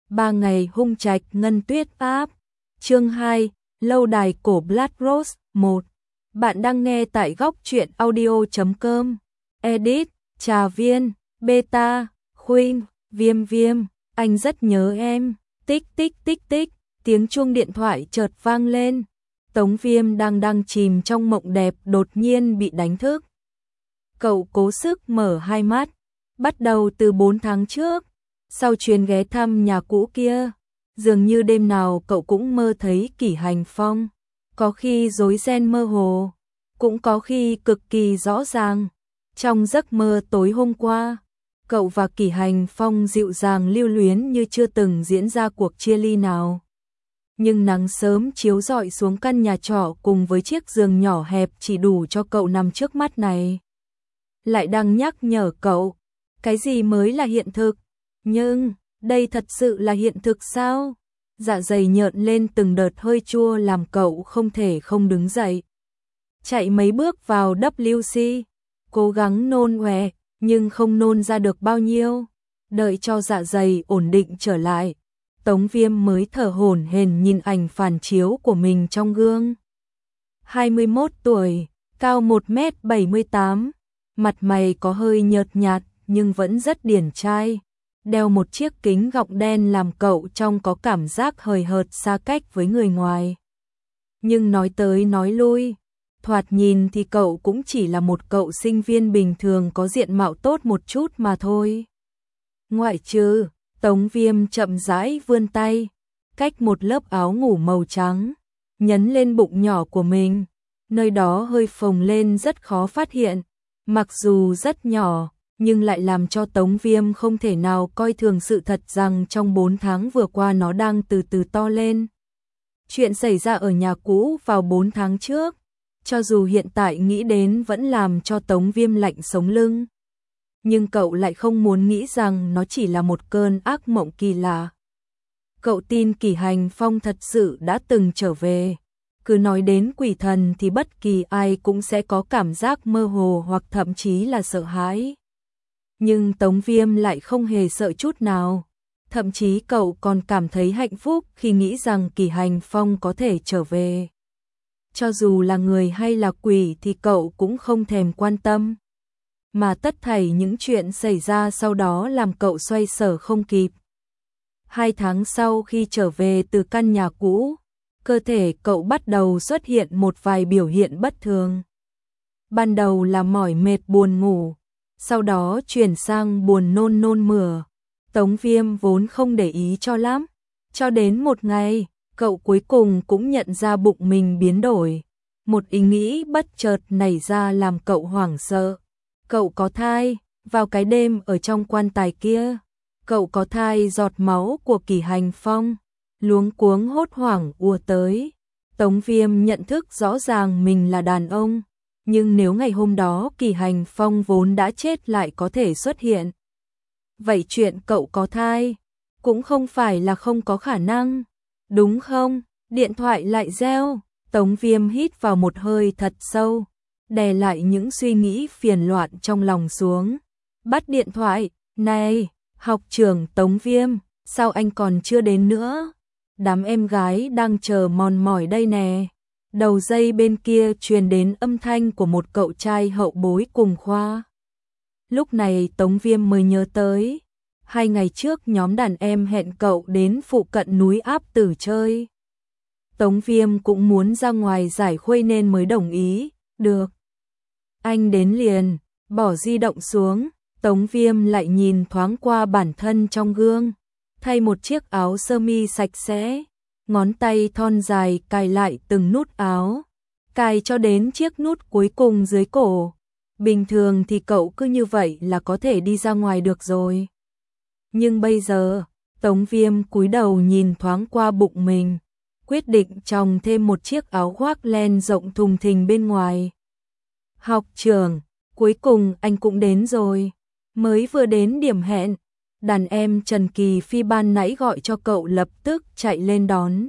3 ngày hung trạch ngân tuyết áp. Chương 2, lâu đài cổ Blood Rose 1. Bạn đang nghe tại góc truyện audio.com. Edit, Trà Viên, Beta, Khuynh, Viêm Viêm, anh rất nhớ em. Tích tích tích tích, tiếng chuông điện thoại chợt vang lên. Tống Viêm đang chìm trong mộng đẹp đột nhiên bị đánh thức. Cậu cố sức mở hai mắt. Bắt đầu từ 4 tháng trước, sau chuyến ghé thăm nhà cũ kia, dường như đêm nào cậu cũng mơ thấy Kỷ Hành Phong. Có khi rối ren mơ hồ, cũng có khi cực kỳ rõ ràng. Trong giấc mơ tối hôm qua, cậu và Kỷ Hành Phong dịu dàng lưu luyến như chưa từng diễn ra cuộc chia ly nào. Nhưng nắng sớm chiếu rọi xuống căn nhà trọ cùng với chiếc giường nhỏ hẹp chỉ đủ cho cậu nằm trước mắt này, lại đang nhắc nhở cậu, cái gì mới là hiện thực? Nhưng, đây thật sự là hiện thực sao? Dạ dày nhợn lên từng đợt hơi chua làm cậu không thể không đứng dậy. Chạy mấy bước vào WC, cố gắng nôn ọe, nhưng không nôn ra được bao nhiêu. Đợi cho dạ dày ổn định trở lại, Tống Viêm mới thở hổn hển nhìn ảnh phản chiếu của mình trong gương. 21 tuổi, cao 1m78, mặt mày có hơi nhợt nhạt nhưng vẫn rất điển trai. Đeo một chiếc kính gọng đen làm cậu trông có cảm giác hời hợt xa cách với người ngoài. Nhưng nói tới nói lui, thoạt nhìn thì cậu cũng chỉ là một cậu sinh viên bình thường có diện mạo tốt một chút mà thôi. Ngoại trừ, Tống Viêm chậm rãi vươn tay, cách một lớp áo ngủ màu trắng, nhấn lên bụng nhỏ của mình, nơi đó hơi phồng lên rất khó phát hiện, mặc dù rất nhỏ, nhưng lại làm cho Tống Viêm không thể nào coi thường sự thật rằng trong 4 tháng vừa qua nó đang từ từ to lên. Chuyện xảy ra ở nhà cũ vào 4 tháng trước, cho dù hiện tại nghĩ đến vẫn làm cho Tống Viêm lạnh sống lưng. Nhưng cậu lại không muốn nghĩ rằng nó chỉ là một cơn ác mộng kỳ lạ. Cậu tin Kỷ Hành Phong thật sự đã từng trở về. Cứ nói đến quỷ thần thì bất kỳ ai cũng sẽ có cảm giác mơ hồ hoặc thậm chí là sợ hãi. Nhưng Tống Viêm lại không hề sợ chút nào. Thậm chí cậu còn cảm thấy hạnh phúc khi nghĩ rằng Kỷ Hành Phong có thể trở về. Cho dù là người hay là quỷ thì cậu cũng không thèm quan tâm. Mà tất thảy những chuyện xảy ra sau đó làm cậu xoay sở không kịp. 2 tháng sau khi trở về từ căn nhà cũ, cơ thể cậu bắt đầu xuất hiện một vài biểu hiện bất thường. Ban đầu là mỏi mệt buồn ngủ, sau đó chuyển sang buồn nôn mửa. Tống Viêm vốn không để ý cho lắm, cho đến một ngày, cậu cuối cùng cũng nhận ra bụng mình biến đổi. Một ý nghĩ bất chợt nảy ra làm cậu hoảng sợ. Cậu có thai, vào cái đêm ở trong quan tài kia, cậu có thai giọt máu của Kỷ Hành Phong, luống cuống hốt hoảng ùa tới. Tống Viêm nhận thức rõ ràng mình là đàn ông, nhưng nếu ngày hôm đó Kỷ Hành Phong vốn đã chết lại có thể xuất hiện, vậy chuyện cậu có thai cũng không phải là không có khả năng, đúng không? Điện thoại lại reo, Tống Viêm hít vào một hơi thật sâu, đè lại những suy nghĩ phiền loạn trong lòng xuống. Bắt điện thoại, này, học trưởng Tống Viêm, sao anh còn chưa đến nữa? Đám em gái đang chờ mòn mỏi đây nè. Đầu dây bên kia truyền đến âm thanh của một cậu trai hậu bối cùng khoa. Lúc này Tống Viêm mới nhớ tới, 2 ngày trước nhóm đàn em hẹn cậu đến phụ cận núi Áp Tử chơi. Tống Viêm cũng muốn ra ngoài giải khuây nên mới đồng ý, được. Anh đến liền, bỏ di động xuống, Tống Viêm lại nhìn thoáng qua bản thân trong gương, thay một chiếc áo sơ mi sạch sẽ, ngón tay thon dài cài lại từng nút áo, cài cho đến chiếc nút cuối cùng dưới cổ. Bình thường thì cậu cứ như vậy là có thể đi ra ngoài được rồi. Nhưng bây giờ, Tống Viêm cúi đầu nhìn thoáng qua bụng mình, quyết định chòng thêm một chiếc áo khoác len rộng thùng thình bên ngoài. Học trưởng, cuối cùng anh cũng đến rồi. Mới vừa đến điểm hẹn, đàn em Trần Kỳ Phi ban nãy gọi cho cậu lập tức chạy lên đón.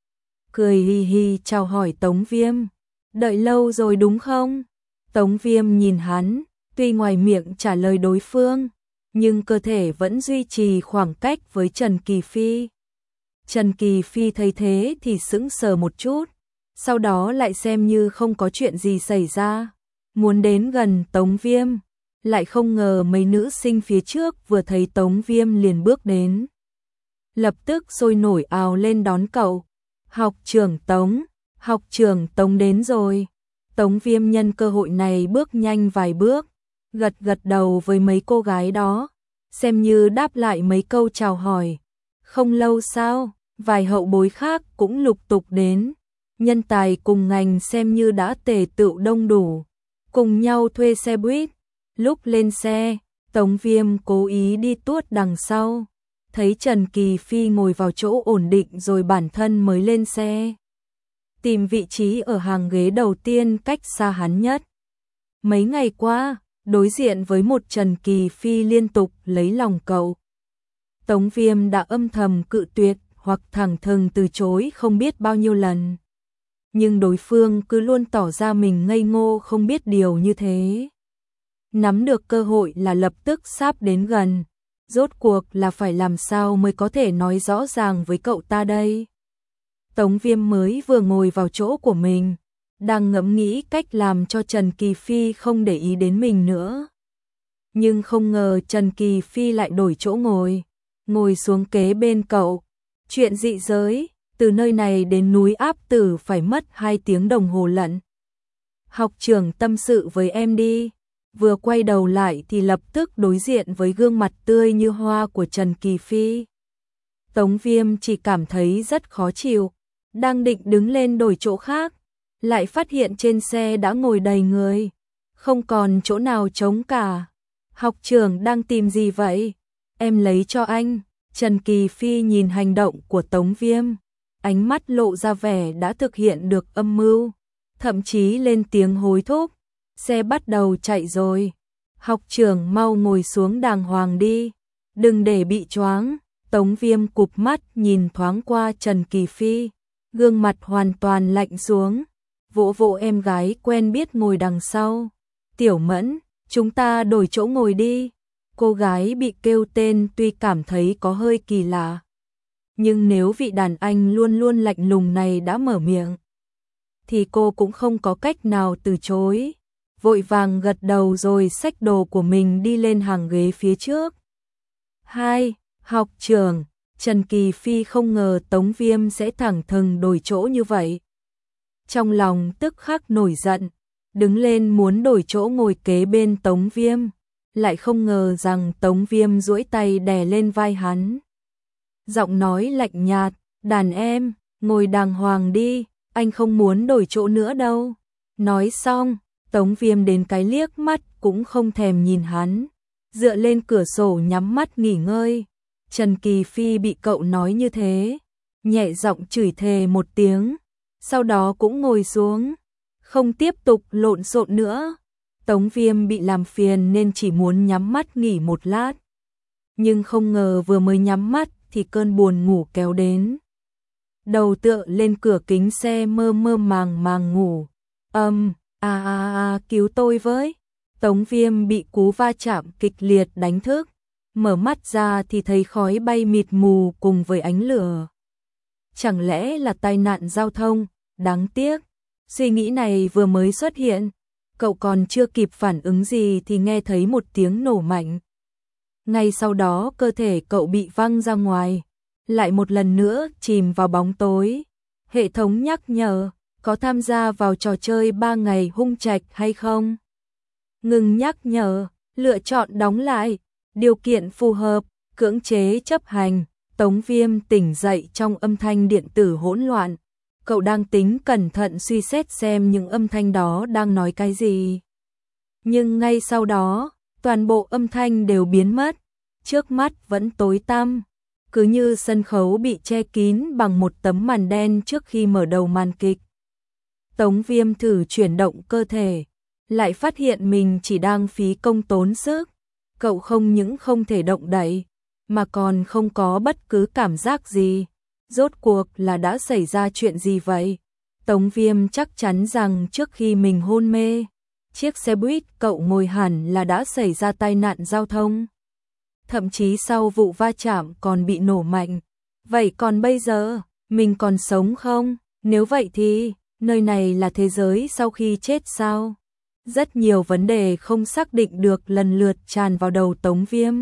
Cười hi hi chào hỏi Tống Viêm. Đợi lâu rồi đúng không? Tống Viêm nhìn hắn, tuy ngoài miệng trả lời đối phương, nhưng cơ thể vẫn duy trì khoảng cách với Trần Kỳ Phi. Trần Kỳ Phi thấy thế thì sững sờ một chút, sau đó lại xem như không có chuyện gì xảy ra, muốn đến gần Tống Viêm, lại không ngờ mấy nữ sinh phía trước vừa thấy Tống Viêm liền bước đến. Lập tức sôi nổi ào lên đón cậu. Học trưởng Tống đến rồi. Tống Viêm nhân cơ hội này bước nhanh vài bước, gật gật đầu với mấy cô gái đó, xem như đáp lại mấy câu chào hỏi. Không lâu sau, vài hậu bối khác cũng lục tục đến, nhân tài cùng ngành xem như đã tề tựu đông đủ, cùng nhau thuê xe buýt. Lúc lên xe, Tống Viêm cố ý đi tuốt đằng sau, thấy Trần Kỳ Phi ngồi vào chỗ ổn định rồi bản thân mới lên xe, tìm vị trí ở hàng ghế đầu tiên cách xa hắn nhất. Mấy ngày qua, đối diện với một Trần Kỳ Phi liên tục lấy lòng cậu, Tống Viêm đã âm thầm cự tuyệt hoặc thẳng thừng từ chối không biết bao nhiêu lần. Nhưng đối phương cứ luôn tỏ ra mình ngây ngô không biết điều như thế. Nắm được cơ hội là lập tức sắp đến gần. Rốt cuộc là phải làm sao mới có thể nói rõ ràng với cậu ta đây? Tống Viêm mới vừa ngồi vào chỗ của mình, đang ngẫm nghĩ cách làm cho Trần Kỳ Phi không để ý đến mình nữa. Nhưng không ngờ Trần Kỳ Phi lại đổi chỗ ngồi xuống kế bên cậu. Chuyện dị giới, từ nơi này đến núi Áp Tử phải mất 2 tiếng đồng hồ lận. Học trưởng tâm sự với em đi. Vừa quay đầu lại thì lập tức đối diện với gương mặt tươi như hoa của Trần Kỳ Phi. Tống Viêm chỉ cảm thấy rất khó chịu, đang định đứng lên đổi chỗ khác, lại phát hiện trên xe đã ngồi đầy người, không còn chỗ nào trống cả. Học trưởng đang tìm gì vậy? Em lấy cho anh. Trần Kỳ Phi nhìn hành động của Tống Viêm, ánh mắt lộ ra vẻ đã thực hiện được âm mưu, thậm chí lên tiếng hối thúc. Xe bắt đầu chạy rồi. Học trưởng mau ngồi xuống đàng hoàng đi, đừng để bị choáng. Tống Viêm cụp mắt nhìn thoáng qua Trần Kỳ Phi, gương mặt hoàn toàn lạnh xuống, vỗ vỗ em gái quen biết ngồi đằng sau. Tiểu Mẫn, chúng ta đổi chỗ ngồi đi. Cô gái bị kêu tên tuy cảm thấy có hơi kỳ lạ, nhưng nếu vị đàn anh luôn luôn lạnh lùng này đã mở miệng, thì cô cũng không có cách nào từ chối. Vội vàng gật đầu rồi xách đồ của mình đi lên hàng ghế phía trước. Học trưởng. Trần Kỳ Phi không ngờ Tống Viêm sẽ thẳng thừng đổi chỗ như vậy. Trong lòng tức khắc nổi giận, đứng lên muốn đổi chỗ ngồi kế bên Tống Viêm, lại không ngờ rằng Tống Viêm duỗi tay đè lên vai hắn. Giọng nói lạnh nhạt, đàn em, ngồi đàng hoàng đi, anh không muốn đổi chỗ nữa đâu. Nói xong, Tống Viêm đến cái liếc mắt cũng không thèm nhìn hắn, dựa lên cửa sổ nhắm mắt nghỉ ngơi. Trần Kỳ Phi bị cậu nói như thế, nhẹ giọng chửi thề một tiếng, sau đó cũng ngồi xuống, không tiếp tục lộn xộn nữa. Tống Viêm bị làm phiền nên chỉ muốn nhắm mắt nghỉ một lát, nhưng không ngờ vừa mới nhắm mắt thì cơn buồn ngủ kéo đến. Đầu tựa lên cửa kính xe mơ mơ màng màng ngủ. Cứu tôi với. Tống Viêm bị cú va chạm kịch liệt đánh thức, mở mắt ra thì thấy khói bay mịt mù cùng với ánh lửa. Chẳng lẽ là tai nạn giao thông? Đáng tiếc. Suy nghĩ này vừa mới xuất hiện, cậu còn chưa kịp phản ứng gì thì nghe thấy một tiếng nổ mạnh. Ngay sau đó cơ thể cậu bị văng ra ngoài, lại một lần nữa chìm vào bóng tối. Hệ thống nhắc nhở, có tham gia vào trò chơi 3 ngày hung trạch hay không? Ngừng nhắc nhở, lựa chọn đóng lại, điều kiện phù hợp, cưỡng chế chấp hành. Tống Viêm tỉnh dậy trong âm thanh điện tử hỗn loạn. Cậu đang tính cẩn thận suy xét xem những âm thanh đó đang nói cái gì. Nhưng ngay sau đó, toàn bộ âm thanh đều biến mất, trước mắt vẫn tối tăm, cứ như sân khấu bị che kín bằng một tấm màn đen trước khi mở đầu màn kịch. Tống Viêm thử chuyển động cơ thể, lại phát hiện mình chỉ đang phí công tốn sức. Cậu không những không thể động đậy, mà còn không có bất cứ cảm giác gì. Rốt cuộc là đã xảy ra chuyện gì vậy? Tống Viêm chắc chắn rằng trước khi mình hôn mê, chiếc xe buýt cậu ngồi hẳn là đã xảy ra tai nạn giao thông. thậm chí sau vụ va chạm còn bị nổ mạnh. Vậy còn bây giờ, mình còn sống không? Nếu vậy thì, nơi này là thế giới sau khi chết sao? Rất nhiều vấn đề không xác định được lần lượt tràn vào đầu Tống Viêm.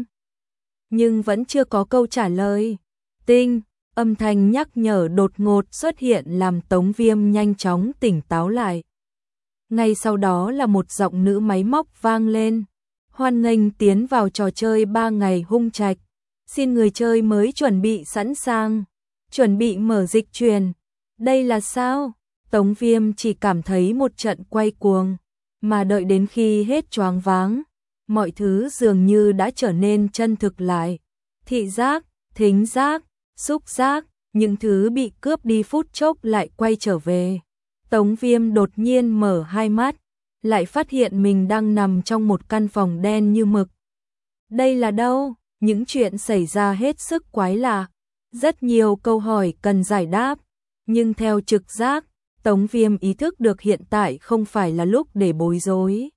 Nhưng vẫn chưa có câu trả lời. Tinh, âm thanh nhắc nhở đột ngột xuất hiện làm Tống Viêm nhanh chóng tỉnh táo lại. Ngay sau đó là một giọng nữ máy móc vang lên. Hoan nghênh tiến vào trò chơi 3 ngày hung trạch. Xin người chơi mới chuẩn bị sẵn sàng. Chuẩn bị mở dịch truyền. Đây là sao? Tống Viêm chỉ cảm thấy một trận quay cuồng. Mà đợi đến khi hết choáng váng, mọi thứ dường như đã trở nên chân thực lại. Thị giác, thính giác, xúc giác, những thứ bị cướp đi phút chốc lại quay trở về. Tống Viêm đột nhiên mở hai mắt, lại phát hiện mình đang nằm trong một căn phòng đen như mực. Đây là đâu? Những chuyện xảy ra hết sức quái lạ. Rất nhiều câu hỏi cần giải đáp, nhưng theo trực giác, Tống Viêm ý thức được hiện tại không phải là lúc để bối rối.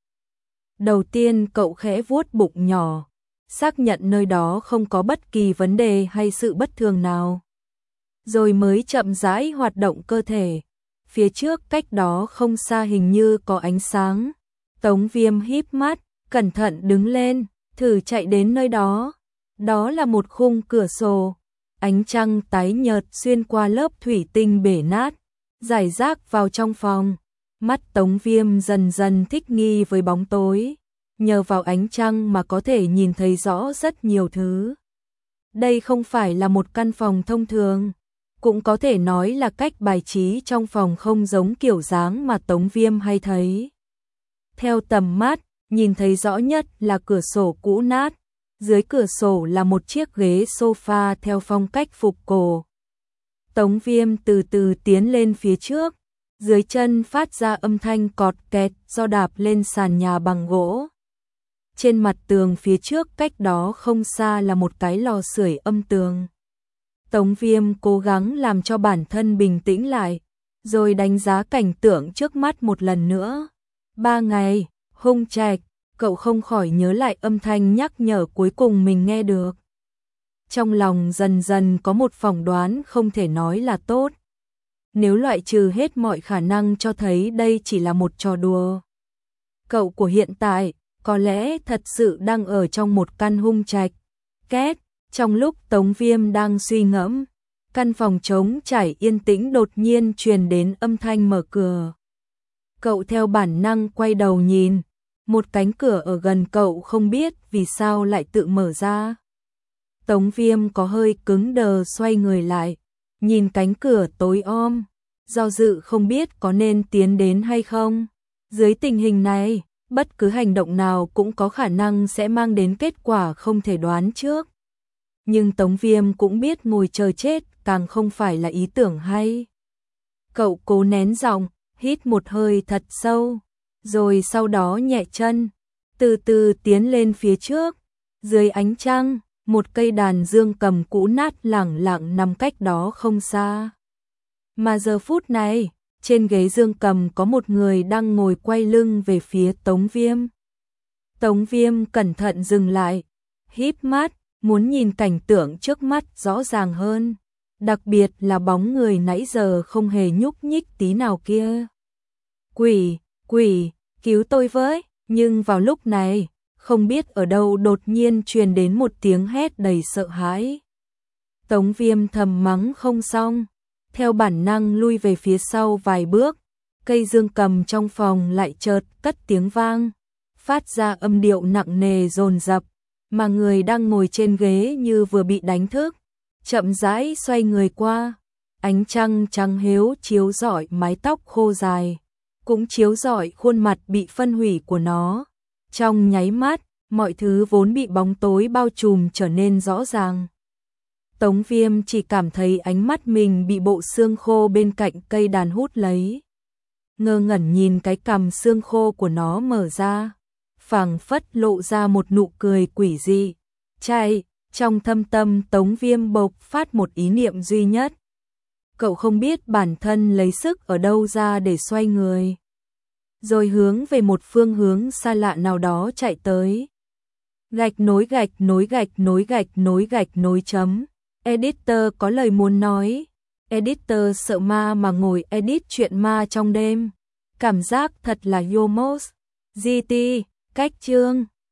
Đầu tiên cậu khẽ vuốt bụng nhỏ, xác nhận nơi đó không có bất kỳ vấn đề hay sự bất thường nào. Rồi mới chậm rãi hoạt động cơ thể. Phía trước cách đó không xa hình như có ánh sáng. Tống Viêm híp mắt, cẩn thận đứng lên, thử chạy đến nơi đó. Đó là một khung cửa sổ. Ánh trăng tái nhợt xuyên qua lớp thủy tinh bể nát, rải rác vào trong phòng. Mắt Tống Viêm dần dần thích nghi với bóng tối, nhờ vào ánh trăng mà có thể nhìn thấy rõ rất nhiều thứ. Đây không phải là một căn phòng thông thường, cũng có thể nói là cách bài trí trong phòng không giống kiểu dáng mà Tống Viêm hay thấy. Theo tầm mắt, nhìn thấy rõ nhất là cửa sổ cũ nát, dưới cửa sổ là một chiếc ghế sofa theo phong cách phục cổ. Tống Viêm từ từ tiến lên phía trước, dưới chân phát ra âm thanh cọt kẹt do đạp lên sàn nhà bằng gỗ. Trên mặt tường phía trước cách đó không xa là một cái lò sưởi âm tường. Tống Viêm cố gắng làm cho bản thân bình tĩnh lại, rồi đánh giá cảnh tượng trước mắt một lần nữa. 3 ngày, hung trạch, cậu không khỏi nhớ lại âm thanh nhắc nhở cuối cùng mình nghe được. Trong lòng dần dần có một phỏng đoán không thể nói là tốt. Nếu loại trừ hết mọi khả năng cho thấy đây chỉ là một trò đùa. Cậu của hiện tại, có lẽ thật sự đang ở trong một căn hung trạch. Két, trong lúc Tống Viêm đang suy ngẫm, căn phòng trống trải yên tĩnh đột nhiên truyền đến âm thanh mở cửa. Cậu theo bản năng quay đầu nhìn, một cánh cửa ở gần cậu không biết vì sao lại tự mở ra. Tống Viêm có hơi cứng đờ xoay người lại, nhìn cánh cửa tối om, do dự không biết có nên tiến đến hay không. Dưới tình hình này, bất cứ hành động nào cũng có khả năng sẽ mang đến kết quả không thể đoán trước. Nhưng Tống Viêm cũng biết ngồi chờ chết càng không phải là ý tưởng hay. Cậu cố nén giọng, hít một hơi thật sâu, rồi sau đó nhẹ chân, từ từ tiến lên phía trước. Dưới ánh trăng, một cây đàn dương cầm cũ nát lẳng lặng nằm cách đó không xa. Mà giờ phút này, trên ghế dương cầm có một người đang ngồi quay lưng về phía Tống Viêm. Tống Viêm cẩn thận dừng lại, híp mắt, muốn nhìn cảnh tượng trước mắt rõ ràng hơn, đặc biệt là bóng người nãy giờ không hề nhúc nhích tí nào kia. Quỷ, quỷ, cứu tôi với! Nhưng vào lúc này, không biết ở đâu đột nhiên truyền đến một tiếng hét đầy sợ hãi. Tống Viêm thầm mắng không xong, theo bản năng lui về phía sau vài bước, cây dương cầm trong phòng lại chợt cất tiếng vang, phát ra âm điệu nặng nề dồn dập, mà người đang ngồi trên ghế như vừa bị đánh thức, chậm rãi xoay người qua, ánh trăng trắng hiếu chiếu rọi mái tóc khô dài, cũng chiếu rọi khuôn mặt bị phân hủy của nó. Trong nháy mắt, mọi thứ vốn bị bóng tối bao trùm trở nên rõ ràng. Tống Viêm chỉ cảm thấy ánh mắt mình bị bộ xương khô bên cạnh cây đàn hút lấy. Ngơ ngẩn nhìn cái cằm xương khô của nó mở ra, phảng phất lộ ra một nụ cười quỷ dị. Chạy, trong thâm tâm Tống Viêm bộc phát một ý niệm duy nhất. Cậu không biết bản thân lấy sức ở đâu ra để xoay người, rồi hướng về một phương hướng xa lạ nào đó chạy tới. Gạch nối gạch nối gạch nối gạch nối gạch nối chấm. Editor có lời muốn nói. Editor sợ ma mà ngồi edit chuyện ma trong đêm. Cảm giác thật là Yomos. GT, cách chương.